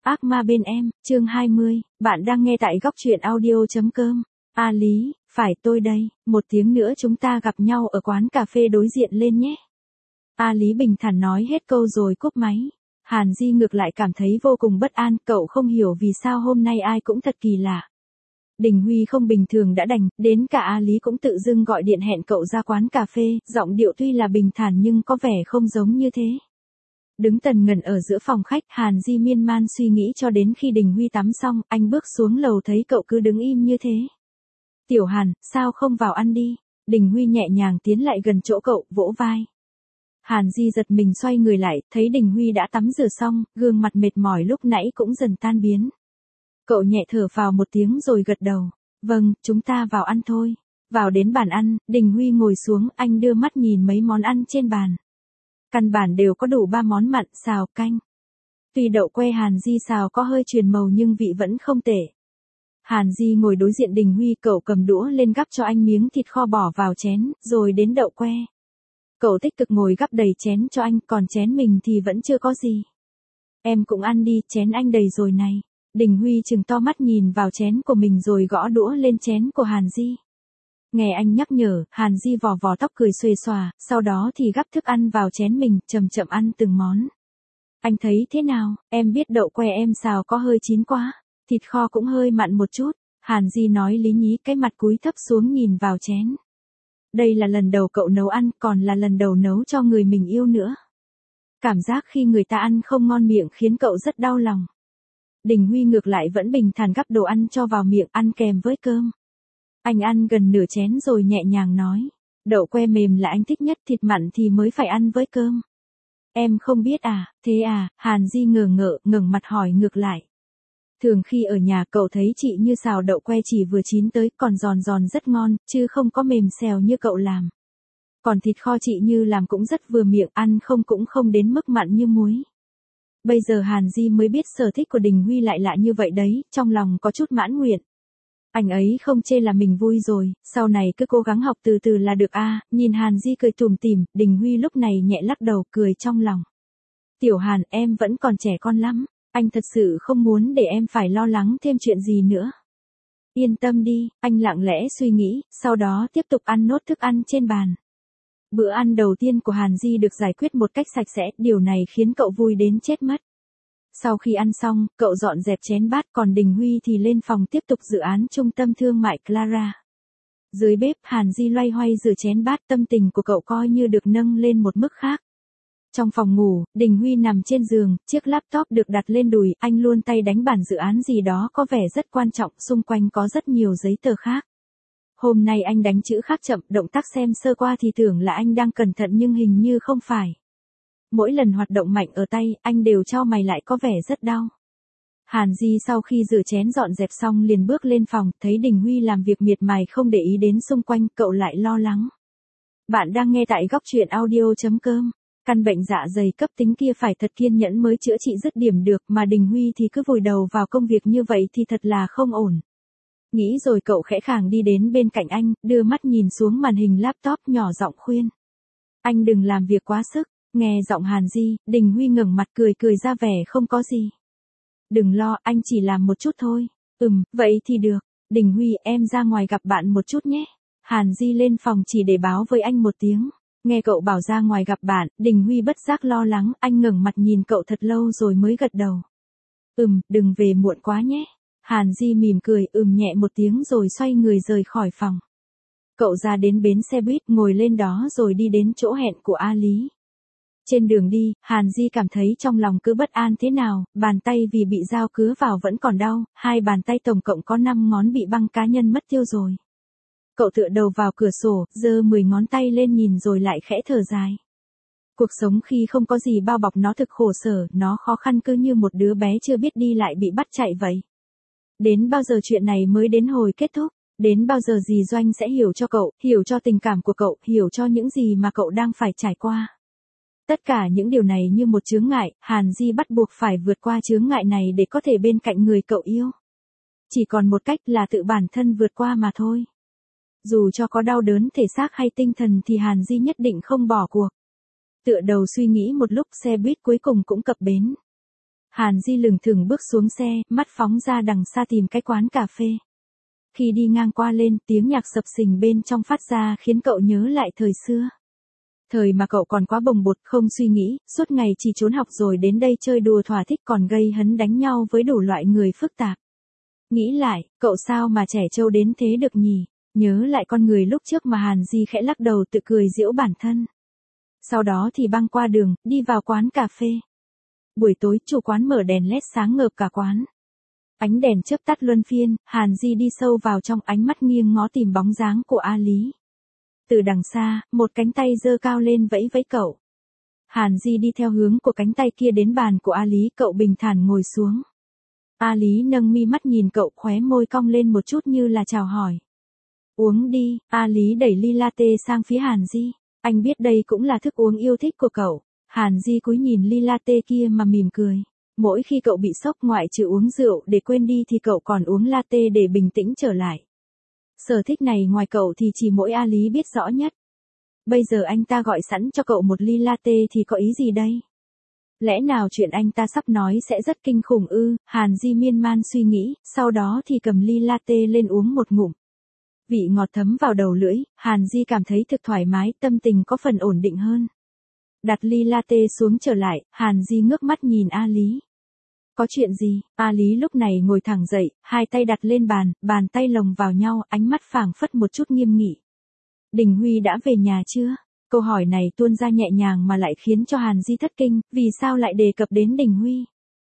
Ác ma bên em, chương 20, bạn đang nghe tại góc truyện audio.com. A Lý, phải tôi đây, một tiếng nữa chúng ta gặp nhau ở quán cà phê đối diện lên nhé. A Lý bình thản nói hết câu rồi cúp máy. Hàn Di ngược lại cảm thấy vô cùng bất an, cậu không hiểu vì sao hôm nay ai cũng thật kỳ lạ. Đình Huy không bình thường đã đành, đến cả A Lý cũng tự dưng gọi điện hẹn cậu ra quán cà phê, giọng điệu tuy là bình thản nhưng có vẻ không giống như thế. Đứng tần ngần ở giữa phòng khách, Hàn Di miên man suy nghĩ cho đến khi Đình Huy tắm xong, anh bước xuống lầu thấy cậu cứ đứng im như thế. Tiểu Hàn, sao không vào ăn đi? Đình Huy nhẹ nhàng tiến lại gần chỗ cậu, vỗ vai. Hàn Di giật mình xoay người lại, thấy Đình Huy đã tắm rửa xong, gương mặt mệt mỏi lúc nãy cũng dần tan biến. Cậu nhẹ thở phào một tiếng rồi gật đầu. Vâng, chúng ta vào ăn thôi. Vào đến bàn ăn, Đình Huy ngồi xuống, anh đưa mắt nhìn mấy món ăn trên bàn. Căn bản đều có đủ 3 món mặn, xào, canh. Tuy đậu que Hàn Di xào có hơi truyền màu nhưng vị vẫn không tệ. Hàn Di ngồi đối diện Đình Huy, cậu cầm đũa lên gắp cho anh miếng thịt kho bỏ vào chén, rồi đến đậu que. Cậu tích cực ngồi gắp đầy chén cho anh, còn chén mình thì vẫn chưa có gì. Em cũng ăn đi, chén anh đầy rồi này. Đình Huy trừng to mắt nhìn vào chén của mình rồi gõ đũa lên chén của Hàn Di. Nghe anh nhắc nhở, Hàn Di vò vò tóc cười xuề xòa, sau đó thì gắp thức ăn vào chén mình, chậm chậm ăn từng món. Anh thấy thế nào, em biết đậu que em xào có hơi chín quá, thịt kho cũng hơi mặn một chút. Hàn Di nói lý nhí, cái mặt cúi thấp xuống nhìn vào chén. Đây là lần đầu cậu nấu ăn, còn là lần đầu nấu cho người mình yêu nữa. Cảm giác khi người ta ăn không ngon miệng khiến cậu rất đau lòng. Đình Huy ngược lại vẫn bình thản gắp đồ ăn cho vào miệng, ăn kèm với cơm. Anh ăn gần nửa chén rồi nhẹ nhàng nói. Đậu que mềm là anh thích nhất, thịt mặn thì mới phải ăn với cơm. Em không biết à, thế à? Hàn Di ngờ ngợ, ngẩng mặt hỏi ngược lại. Thường khi ở nhà cậu thấy chị Như xào đậu que chỉ vừa chín tới, còn giòn giòn rất ngon, chứ không có mềm xèo như cậu làm. Còn thịt kho chị Như làm cũng rất vừa miệng, ăn không cũng không đến mức mặn như muối. Bây giờ Hàn Di mới biết sở thích của Đình Huy lại lạ như vậy đấy, trong lòng có chút mãn nguyện. Anh ấy không chê là mình vui rồi, sau này cứ cố gắng học từ từ là được a. Nhìn Hàn Di cười tủm tỉm, Đình Huy lúc này nhẹ lắc đầu, cười trong lòng. Tiểu Hàn, em vẫn còn trẻ con lắm, anh thật sự không muốn để em phải lo lắng thêm chuyện gì nữa. Yên tâm đi, anh lặng lẽ suy nghĩ, sau đó tiếp tục ăn nốt thức ăn trên bàn. Bữa ăn đầu tiên của Hàn Di được giải quyết một cách sạch sẽ, điều này khiến cậu vui đến chết mất. Sau khi ăn xong, cậu dọn dẹp chén bát, còn Đình Huy thì lên phòng tiếp tục dự án trung tâm thương mại Clara. Dưới bếp, Hàn Di loay hoay rửa chén bát, tâm tình của cậu coi như được nâng lên một mức khác. Trong phòng ngủ, Đình Huy nằm trên giường, chiếc laptop được đặt lên đùi, anh luôn tay đánh bản dự án gì đó có vẻ rất quan trọng, xung quanh có rất nhiều giấy tờ khác. Hôm nay anh đánh chữ khác chậm, động tác xem sơ qua thì tưởng là anh đang cẩn thận nhưng hình như không phải. Mỗi lần hoạt động mạnh ở tay, anh đều chau mày lại có vẻ rất đau. Hàn Di sau khi rửa chén dọn dẹp xong liền bước lên phòng, thấy Đình Huy làm việc miệt mài không để ý đến xung quanh, cậu lại lo lắng. Bạn đang nghe tại góc truyện audio.com. Căn bệnh dạ dày cấp tính kia phải thật kiên nhẫn mới chữa trị dứt điểm được, mà Đình Huy thì cứ vùi đầu vào công việc như vậy thì thật là không ổn. Nghĩ rồi cậu khẽ khàng đi đến bên cạnh anh, đưa mắt nhìn xuống màn hình laptop, nhỏ giọng khuyên. Anh đừng làm việc quá sức. Nghe giọng Hàn Di, Đình Huy ngẩng mặt cười cười ra vẻ không có gì. Đừng lo, anh chỉ làm một chút thôi. Vậy thì được. Đình Huy, em ra ngoài gặp bạn một chút nhé. Hàn Di lên phòng chỉ để báo với anh một tiếng. Nghe cậu bảo ra ngoài gặp bạn, Đình Huy bất giác lo lắng, anh ngẩng mặt nhìn cậu thật lâu rồi mới gật đầu. Đừng về muộn quá nhé. Hàn Di mỉm cười, nhẹ một tiếng rồi xoay người rời khỏi phòng. Cậu ra đến bến xe buýt, ngồi lên đó rồi đi đến chỗ hẹn của A Lý. Trên đường đi, Hàn Di cảm thấy trong lòng cứ bất an thế nào, bàn tay vì bị dao cứa vào vẫn còn đau, hai bàn tay tổng cộng có 5 ngón bị băng cá nhân mất tiêu rồi. Cậu tựa đầu vào cửa sổ, giơ 10 ngón tay lên nhìn rồi lại khẽ thở dài. Cuộc sống khi không có gì bao bọc nó thực khổ sở, nó khó khăn cứ như một đứa bé chưa biết đi lại bị bắt chạy vậy. Đến bao giờ chuyện này mới đến hồi kết thúc? Đến bao giờ dì Doanh sẽ hiểu cho cậu, hiểu cho tình cảm của cậu, hiểu cho những gì mà cậu đang phải trải qua? Tất cả những điều này như một chướng ngại, Hàn Di bắt buộc phải vượt qua chướng ngại này để có thể bên cạnh người cậu yêu. Chỉ còn một cách là tự bản thân vượt qua mà thôi. Dù cho có đau đớn thể xác hay tinh thần thì Hàn Di nhất định không bỏ cuộc. Tựa đầu suy nghĩ một lúc, xe buýt cuối cùng cũng cập bến. Hàn Di lừng thừng bước xuống xe, mắt phóng ra đằng xa tìm cái quán cà phê. Khi đi ngang qua lên, tiếng nhạc sập sình bên trong phát ra khiến cậu nhớ lại thời xưa. Thời mà cậu còn quá bồng bột, không suy nghĩ, suốt ngày chỉ trốn học rồi đến đây chơi đùa thỏa thích, còn gây hấn đánh nhau với đủ loại người phức tạp. Nghĩ lại, cậu sao mà trẻ trâu đến thế được nhỉ? Nhớ lại con người lúc trước mà Hàn Di khẽ lắc đầu tự cười giễu bản thân. Sau đó thì băng qua đường, đi vào quán cà phê. Buổi tối, chủ quán mở đèn led sáng ngợp cả quán. Ánh đèn chớp tắt luân phiên, Hàn Di đi sâu vào trong, ánh mắt nghiêng ngó tìm bóng dáng của A Lý. Từ đằng xa, một cánh tay giơ cao lên vẫy vẫy cậu. Hàn Di đi theo hướng của cánh tay kia đến bàn của A Lý, cậu bình thản ngồi xuống. A Lý nâng mi mắt nhìn cậu, khóe môi cong lên một chút như là chào hỏi. Uống đi, A Lý đẩy ly latte sang phía Hàn Di. Anh biết đây cũng là thức uống yêu thích của cậu. Hàn Di cúi nhìn ly latte kia mà mỉm cười. Mỗi khi cậu bị sốc, ngoại trừ uống rượu để quên đi thì cậu còn uống latte để bình tĩnh trở lại. Sở thích này ngoài cậu thì chỉ mỗi A Lý biết rõ nhất. Bây giờ anh ta gọi sẵn cho cậu một ly latte thì có ý gì đây? Lẽ nào chuyện anh ta sắp nói sẽ rất kinh khủng ư? Hàn Di miên man suy nghĩ, sau đó thì cầm ly latte lên uống một ngụm. Vị ngọt thấm vào đầu lưỡi, Hàn Di cảm thấy thực thoải mái, tâm tình có phần ổn định hơn. Đặt ly latte xuống trở lại, Hàn Di ngước mắt nhìn A Lý. Có chuyện gì? A Lý lúc này ngồi thẳng dậy, hai tay đặt lên bàn, bàn tay lồng vào nhau, ánh mắt phảng phất một chút nghiêm nghị. Đình Huy đã về nhà chưa? Câu hỏi này tuôn ra nhẹ nhàng mà lại khiến cho Hàn Di thất kinh, vì sao lại đề cập đến Đình Huy?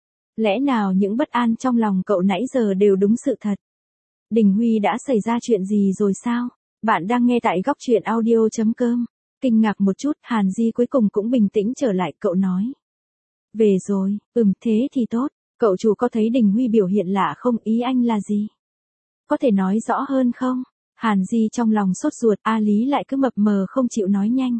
Lẽ nào những bất an trong lòng cậu nãy giờ đều đúng sự thật? Đình Huy đã xảy ra chuyện gì rồi sao? Bạn đang nghe tại góc truyện audio.com. Kinh ngạc một chút, Hàn Di cuối cùng cũng bình tĩnh trở lại, cậu nói. Về rồi, thế thì tốt, cậu chủ có thấy Đình Huy biểu hiện lạ không, ý anh là gì? Có thể nói rõ hơn không? Hàn Di trong lòng sốt ruột, A Lý lại cứ mập mờ không chịu nói nhanh.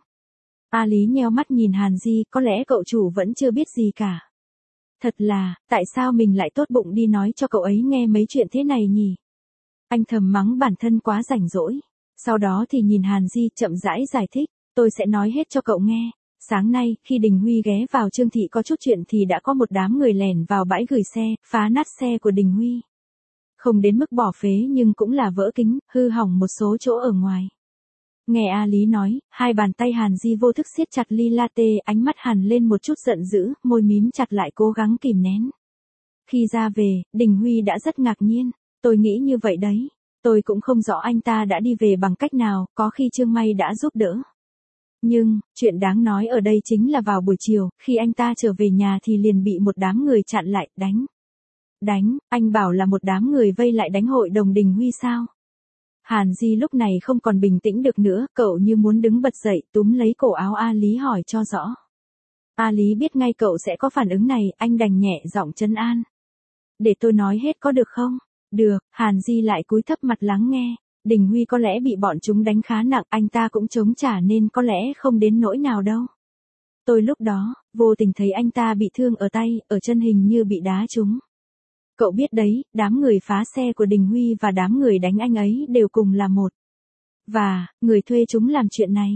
A Lý nheo mắt nhìn Hàn Di, có lẽ cậu chủ vẫn chưa biết gì cả. Thật là, tại sao mình lại tốt bụng đi nói cho cậu ấy nghe mấy chuyện thế này nhỉ? Anh thầm mắng bản thân quá rảnh rỗi. Sau đó thì nhìn Hàn Di chậm rãi giải thích, tôi sẽ nói hết cho cậu nghe. Sáng nay, khi Đình Huy ghé vào Trương Thị có chút chuyện thì đã có một đám người lẻn vào bãi gửi xe, phá nát xe của Đình Huy. Không đến mức bỏ phế nhưng cũng là vỡ kính, hư hỏng một số chỗ ở ngoài. Nghe A Lý nói, hai bàn tay Hàn Di vô thức siết chặt ly latte, ánh mắt Hàn lên một chút giận dữ, môi mím chặt lại cố gắng kìm nén. Khi ra về, Đình Huy đã rất ngạc nhiên, tôi nghĩ như vậy đấy. Tôi cũng không rõ anh ta đã đi về bằng cách nào, có khi Trương May đã giúp đỡ. Nhưng, chuyện đáng nói ở đây chính là vào buổi chiều, khi anh ta trở về nhà thì liền bị một đám người chặn lại, đánh. Đánh, anh bảo là một đám người vây lại đánh hội đồng Đình Huy sao? Hàn Di lúc này không còn bình tĩnh được nữa, cậu như muốn đứng bật dậy, túm lấy cổ áo A Lý hỏi cho rõ. A Lý biết ngay cậu sẽ có phản ứng này, anh đành nhẹ giọng trấn an. Để tôi nói hết có được không? Được, Hàn Di lại cúi thấp mặt lắng nghe. Đình Huy có lẽ bị bọn chúng đánh khá nặng, anh ta cũng chống trả nên có lẽ không đến nỗi nào đâu. Tôi lúc đó, vô tình thấy anh ta bị thương ở tay, ở chân, hình như bị đá trúng. Cậu biết đấy, đám người phá xe của Đình Huy và đám người đánh anh ấy đều cùng là một. Và, người thuê chúng làm chuyện này.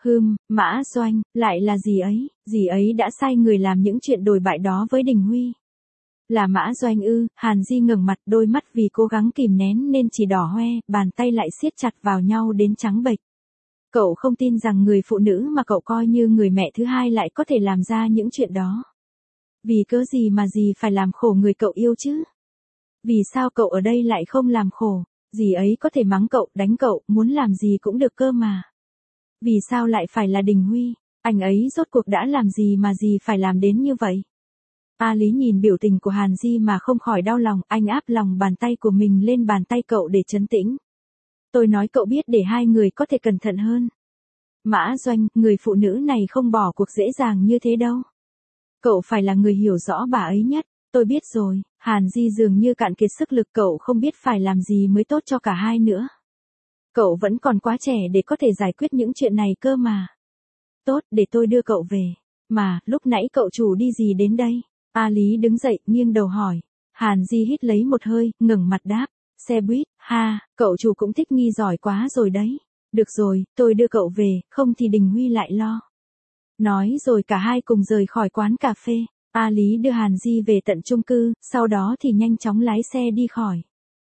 Mã Doanh, lại là dì ấy đã sai người làm những chuyện đồi bại đó với Đình Huy. Là Mã Doanh ư? Hàn Di ngẩng mặt, đôi mắt vì cố gắng kìm nén nên chỉ đỏ hoe, bàn tay lại siết chặt vào nhau đến trắng bệch. Cậu không tin rằng người phụ nữ mà cậu coi như người mẹ thứ hai lại có thể làm ra những chuyện đó. Vì cớ gì mà dì phải làm khổ người cậu yêu chứ? Vì sao cậu ở đây lại không làm khổ? Dì ấy có thể mắng cậu, đánh cậu, muốn làm gì cũng được cơ mà. Vì sao lại phải là Đình Huy? Anh ấy rốt cuộc đã làm gì mà dì phải làm đến như vậy? A Lý nhìn biểu tình của Hàn Di mà không khỏi đau lòng, anh áp lòng bàn tay của mình lên bàn tay cậu để trấn tĩnh. Tôi nói cậu biết để hai người có thể cẩn thận hơn. Mã Doanh, người phụ nữ này không bỏ cuộc dễ dàng như thế đâu. Cậu phải là người hiểu rõ bà ấy nhất. Tôi biết rồi, Hàn Di dường như cạn kiệt sức lực, cậu không biết phải làm gì mới tốt cho cả hai nữa. Cậu vẫn còn quá trẻ để có thể giải quyết những chuyện này cơ mà. Tốt, để tôi đưa cậu về. Mà, lúc nãy cậu chủ đi gì đến đây? A Lý đứng dậy, nghiêng đầu hỏi. Hàn Di hít lấy một hơi, ngẩng mặt đáp. Xe buýt, cậu chủ cũng thích nghi giỏi quá rồi đấy. Được rồi, tôi đưa cậu về, không thì Đình Huy lại lo. Nói rồi cả hai cùng rời khỏi quán cà phê. A Lý đưa Hàn Di về tận chung cư, sau đó thì nhanh chóng lái xe đi khỏi.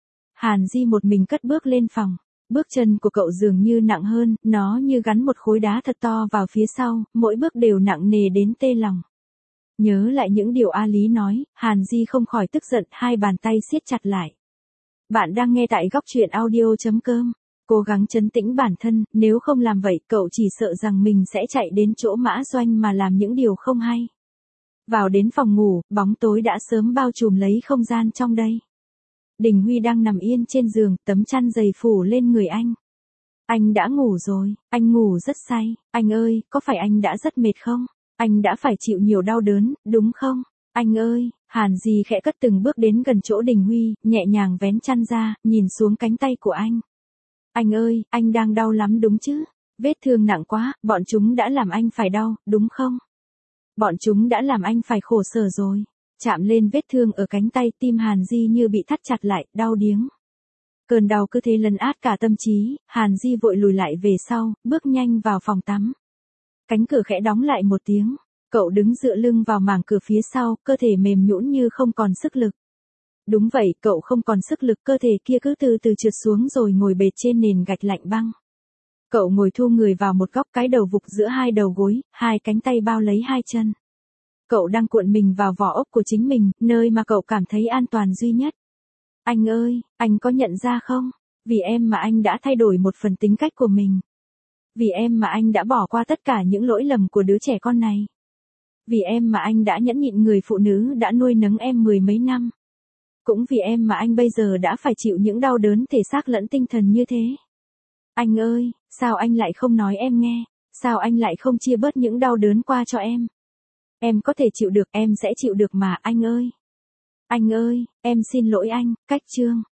Hàn Di một mình cất bước lên phòng. Bước chân của cậu dường như nặng hơn, nó như gắn một khối đá thật to vào phía sau, mỗi bước đều nặng nề đến tê lòng. Nhớ lại những điều A Lý nói, Hàn Di không khỏi tức giận, hai bàn tay siết chặt lại. Bạn đang nghe tại góc truyện audio.com. Cố gắng trấn tĩnh bản thân, nếu không làm vậy cậu chỉ sợ rằng mình sẽ chạy đến chỗ Mã Doanh mà làm những điều không hay. Vào đến phòng ngủ, bóng tối đã sớm bao trùm lấy không gian trong đây. Đình Huy đang nằm yên trên giường, tấm chăn dày phủ lên người anh. Anh đã ngủ rồi, anh ngủ rất say. Anh ơi, có phải anh đã rất mệt không? Anh đã phải chịu nhiều đau đớn, đúng không? Anh ơi, Hàn Di khẽ cất từng bước đến gần chỗ Đình Huy, nhẹ nhàng vén chăn ra, nhìn xuống cánh tay của anh. Anh ơi, anh đang đau lắm đúng chứ? Vết thương nặng quá, bọn chúng đã làm anh phải đau, đúng không? Bọn chúng đã làm anh phải khổ sở rồi. Chạm lên vết thương ở cánh tay, tim Hàn Di như bị thắt chặt lại, đau điếng. Cơn đau cứ thế lấn át cả tâm trí, Hàn Di vội lùi lại về sau, bước nhanh vào phòng tắm. Cánh cửa khẽ đóng lại một tiếng, cậu đứng dựa lưng vào mảng cửa phía sau, cơ thể mềm nhũn như không còn sức lực. Đúng vậy, cậu không còn sức lực, cơ thể kia cứ từ từ trượt xuống rồi ngồi bệt trên nền gạch lạnh băng. Cậu ngồi thu người vào một góc, cái đầu vục giữa hai đầu gối, hai cánh tay bao lấy hai chân. Cậu đang cuộn mình vào vỏ ốc của chính mình, nơi mà cậu cảm thấy an toàn duy nhất. Anh ơi, anh có nhận ra không? Vì em mà anh đã thay đổi một phần tính cách của mình. Vì em mà anh đã bỏ qua tất cả những lỗi lầm của đứa trẻ con này. Vì em mà anh đã nhẫn nhịn người phụ nữ đã nuôi nấng em mười mấy năm. Cũng vì em mà anh bây giờ đã phải chịu những đau đớn thể xác lẫn tinh thần như thế. Anh ơi, sao anh lại không nói em nghe? Sao anh lại không chia bớt những đau đớn qua cho em? Em có thể chịu được, em sẽ chịu được mà anh ơi. Anh ơi, em xin lỗi anh, cách chương.